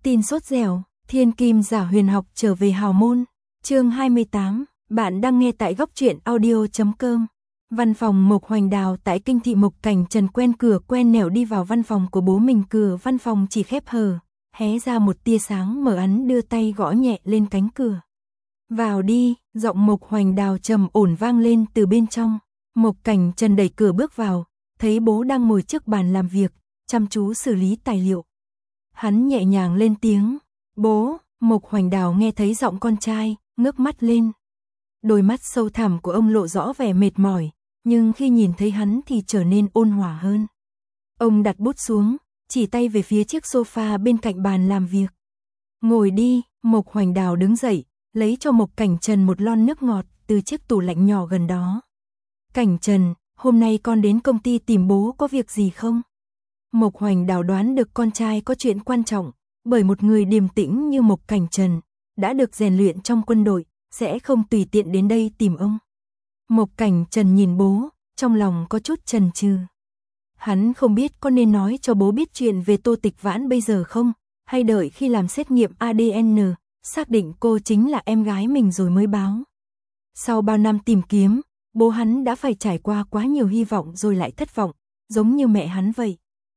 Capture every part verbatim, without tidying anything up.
Tin sốt dẻo, thiên kim giả huyền học trở về hào môn. Chương hai mươi tám, bạn đang nghe tại góc truyện audio chấm com. Văn phòng Mộc Hoành Đào tại kinh thị Mộc Cảnh Trần quen cửa quen nẻo đi vào văn phòng của bố mình, cửa văn phòng chỉ khép hờ, hé ra một tia sáng mờ ắn, đưa tay gõ nhẹ lên cánh cửa. Vào đi, giọng Mộc Hoành Đào trầm ổn vang lên từ bên trong. Mộc Cảnh Trần đẩy cửa bước vào, thấy bố đang ngồi trước bàn làm việc, chăm chú xử lý tài liệu. Hắn nhẹ nhàng lên tiếng, bố. Mộc Hoành Đào nghe thấy giọng con trai, ngước mắt lên. Đôi mắt sâu thẳm của ông lộ rõ vẻ mệt mỏi, nhưng khi nhìn thấy hắn thì trở nên ôn hòa hơn. Ông đặt bút xuống, chỉ tay về phía chiếc sofa bên cạnh bàn làm việc. Ngồi đi. Mộc Hoành Đào đứng dậy, lấy cho Mộc Cảnh Trần một lon nước ngọt từ chiếc tủ lạnh nhỏ gần đó. Cảnh Trần, hôm nay con đến công ty tìm bố có việc gì không? Mộc Hoành Đào đoán được con trai có chuyện quan trọng, bởi một người điềm tĩnh như Mộc Cảnh Trần, đã được rèn luyện trong quân đội, sẽ không tùy tiện đến đây tìm ông. Mộc Cảnh Trần nhìn bố, trong lòng có chút chần chừ. Hắn không biết có nên nói cho bố biết chuyện về Tô Tịch Vãn bây giờ không, hay đợi khi làm xét nghiệm a đê en, xác định cô chính là em gái mình rồi mới báo. Sau bao năm tìm kiếm, bố hắn đã phải trải qua quá nhiều hy vọng rồi lại thất vọng, giống như mẹ hắn vậy.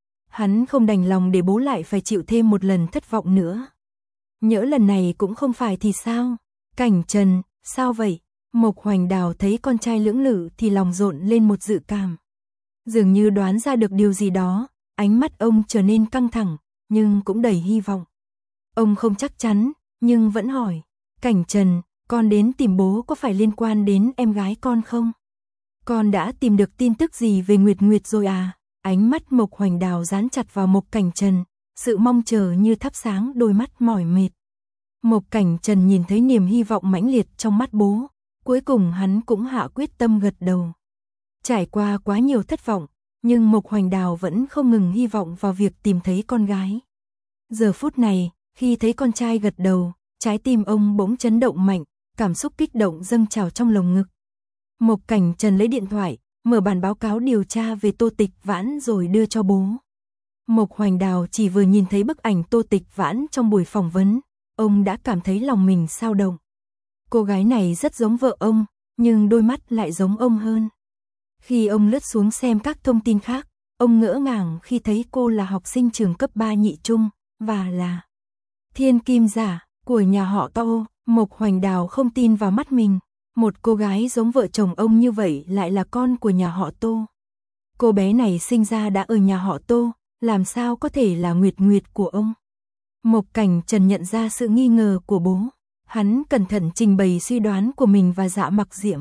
Hắn không đành lòng để bố lại phải chịu thêm một lần thất vọng nữa. Nhỡ lần này cũng không phải thì sao? Cảnh Trần, sao vậy? Mộc Hoành Đào thấy con trai lưỡng lự thì lòng rộn lên một dự cảm. Dường như đoán ra được điều gì đó, ánh mắt ông trở nên căng thẳng, nhưng cũng đầy hy vọng. Ông không chắc chắn, nhưng vẫn hỏi, Cảnh Trần, con đến tìm bố có phải liên quan đến em gái con không? Con đã tìm được tin tức gì về Nguyệt Nguyệt rồi à? Ánh mắt Mộc Hoành Đào dán chặt vào Mộc Cảnh Trần, sự mong chờ như thắp sáng đôi mắt mỏi mệt. Mộc Cảnh Trần nhìn thấy niềm hy vọng mãnh liệt trong mắt bố, cuối cùng hắn cũng hạ quyết tâm gật đầu. Trải qua quá nhiều thất vọng, nhưng Mộc Hoành Đào vẫn không ngừng hy vọng vào việc tìm thấy con gái. Giờ phút này, khi thấy con trai gật đầu, trái tim ông bỗng chấn động mạnh, cảm xúc kích động dâng trào trong lồng ngực. Mộc Cảnh Trần lấy điện thoại, mở bản báo cáo điều tra về Tô Tịch Vãn rồi đưa cho bố. Mộc Hoành Đào chỉ vừa nhìn thấy bức ảnh Tô Tịch Vãn trong buổi phỏng vấn, ông đã cảm thấy lòng mình xao động. Cô gái này rất giống vợ ông, nhưng đôi mắt lại giống ông hơn. Khi ông lướt xuống xem các thông tin khác, ông ngỡ ngàng khi thấy cô là học sinh trường cấp ba nhị trung, và là thiên kim giả của nhà họ Tô. Mộc Hoành Đào không tin vào mắt mình. Một cô gái giống vợ chồng ông như vậy lại là con của nhà họ Tô. Cô bé này sinh ra đã ở nhà họ Tô, làm sao có thể là Nguyệt Nguyệt của ông? Mộc Cảnh Trần nhận ra sự nghi ngờ của bố. Hắn cẩn thận trình bày suy đoán của mình và Dạ Mặc Diễm.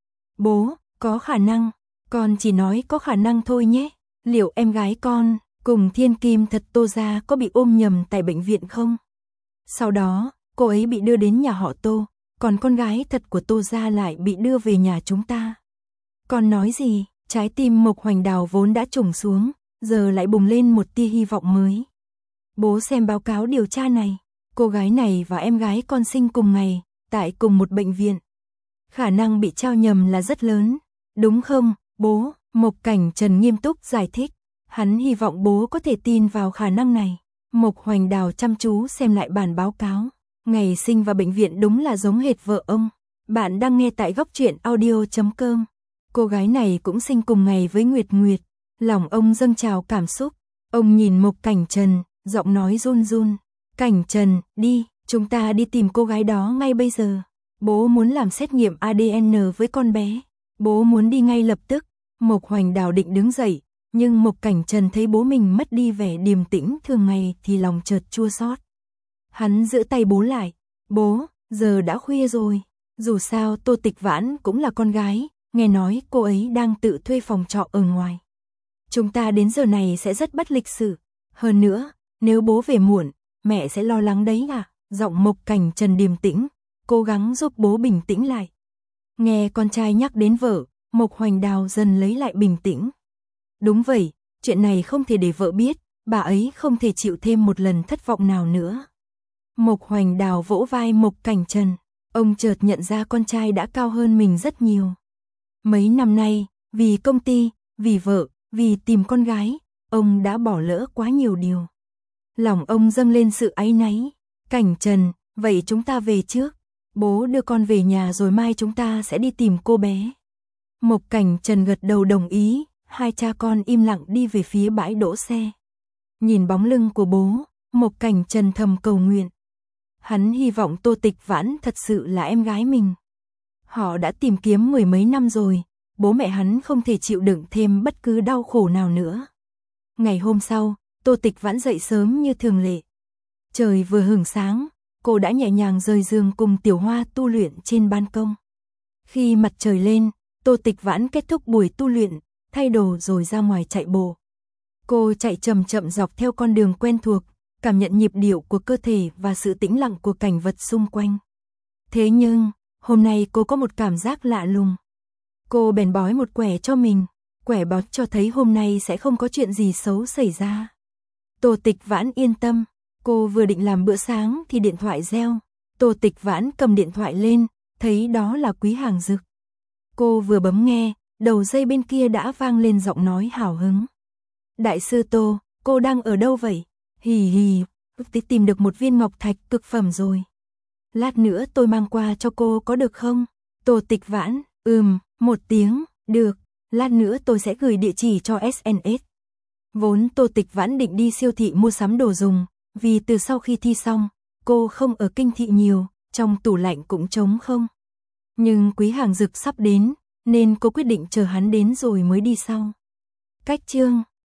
Bố, có khả năng, con chỉ nói có khả năng thôi nhé. Liệu em gái con cùng thiên kim thật Tô gia có bị ôm nhầm tại bệnh viện không? Sau đó, cô ấy bị đưa đến nhà họ Tô, còn con gái thật của Tô gia lại bị đưa về nhà chúng ta. Con nói gì? Trái tim Mộc Hoành Đào vốn đã trùng xuống, giờ lại bùng lên một tia hy vọng mới. Bố xem báo cáo điều tra này, cô gái này và em gái con sinh cùng ngày, tại cùng một bệnh viện. Khả năng bị trao nhầm là rất lớn, đúng không, bố? Mộc Cảnh Trần nghiêm túc giải thích, hắn hy vọng bố có thể tin vào khả năng này. Mộc Hoành Đào chăm chú xem lại bản báo cáo. Ngày sinh và bệnh viện đúng là giống hệt vợ ông. Bạn đang nghe tại góc truyện audio chấm com. Cô gái này cũng sinh cùng ngày với Nguyệt Nguyệt. Lòng ông dâng trào cảm xúc. Ông nhìn Mộc Cảnh Trần, giọng nói run run. Cảnh Trần, đi, chúng ta đi tìm cô gái đó ngay bây giờ. Bố muốn làm xét nghiệm a đê en với con bé. Bố muốn đi ngay lập tức. Mộc Hoành Đào định đứng dậy, nhưng Mộc Cảnh Trần thấy bố mình mất đi vẻ điềm tĩnh thường ngày thì lòng chợt chua xót. Hắn giữ tay bố lại. Bố, giờ đã khuya rồi. Dù sao Tô Tịch Vãn cũng là con gái, nghe nói cô ấy đang tự thuê phòng trọ ở ngoài. Chúng ta đến giờ này sẽ rất bất lịch sự. Hơn nữa, nếu bố về muộn, mẹ sẽ lo lắng đấy à? Giọng Mộc Cảnh Trần điềm tĩnh, cố gắng giúp bố bình tĩnh lại. Nghe con trai nhắc đến vợ, Mộc Hoành Đào dần lấy lại bình tĩnh. Đúng vậy, chuyện này không thể để vợ biết, bà ấy không thể chịu thêm một lần thất vọng nào nữa. Mộc Hoành Đào vỗ vai Mộc Cảnh Trần, ông chợt nhận ra con trai đã cao hơn mình rất nhiều. Mấy năm nay, vì công ty, vì vợ, vì tìm con gái, ông đã bỏ lỡ quá nhiều điều. Lòng ông dâng lên sự áy náy. Cảnh Trần, vậy chúng ta về trước. Bố đưa con về nhà rồi mai chúng ta sẽ đi tìm cô bé. Mộc Cảnh Trần gật đầu đồng ý, hai cha con im lặng đi về phía bãi đỗ xe. Nhìn bóng lưng của bố, Mộc Cảnh Trần thầm cầu nguyện. Hắn hy vọng Tô Tịch Vãn thật sự là em gái mình. Họ đã tìm kiếm mười mấy năm rồi, bố mẹ hắn không thể chịu đựng thêm bất cứ đau khổ nào nữa. Ngày hôm sau, Tô Tịch Vãn dậy sớm như thường lệ. Trời vừa hửng sáng, cô đã nhẹ nhàng rời giường cùng Tiểu Hoa tu luyện trên ban công. Khi mặt trời lên, Tô Tịch Vãn kết thúc buổi tu luyện, thay đồ rồi ra ngoài chạy bộ. Cô chạy chậm chậm dọc theo con đường quen thuộc, cảm nhận nhịp điệu của cơ thể và sự tĩnh lặng của cảnh vật xung quanh. Thế nhưng, hôm nay cô có một cảm giác lạ lùng. Cô bèn bói một quẻ cho mình, quẻ báo cho thấy hôm nay sẽ không có chuyện gì xấu xảy ra. Tô Tịch Vãn yên tâm, cô vừa định làm bữa sáng thì điện thoại reo. Tô Tịch Vãn cầm điện thoại lên, thấy đó là Quý Hàng Dực. Cô vừa bấm nghe, đầu dây bên kia đã vang lên giọng nói hào hứng. Đại sư Tô, cô đang ở đâu vậy? Hì hì, tí tìm được một viên ngọc thạch cực phẩm rồi. Lát nữa tôi mang qua cho cô có được không? Tô Tịch Vãn, ừm, một tiếng, được, lát nữa tôi sẽ gửi địa chỉ cho ét en ét. Vốn Tô Tịch Vãn định đi siêu thị mua sắm đồ dùng, vì từ sau khi thi xong, cô không ở kinh thị nhiều, trong tủ lạnh cũng trống không. Nhưng Quý Hàng Dực sắp đến, nên cô quyết định chờ hắn đến rồi mới đi sau. Cách chương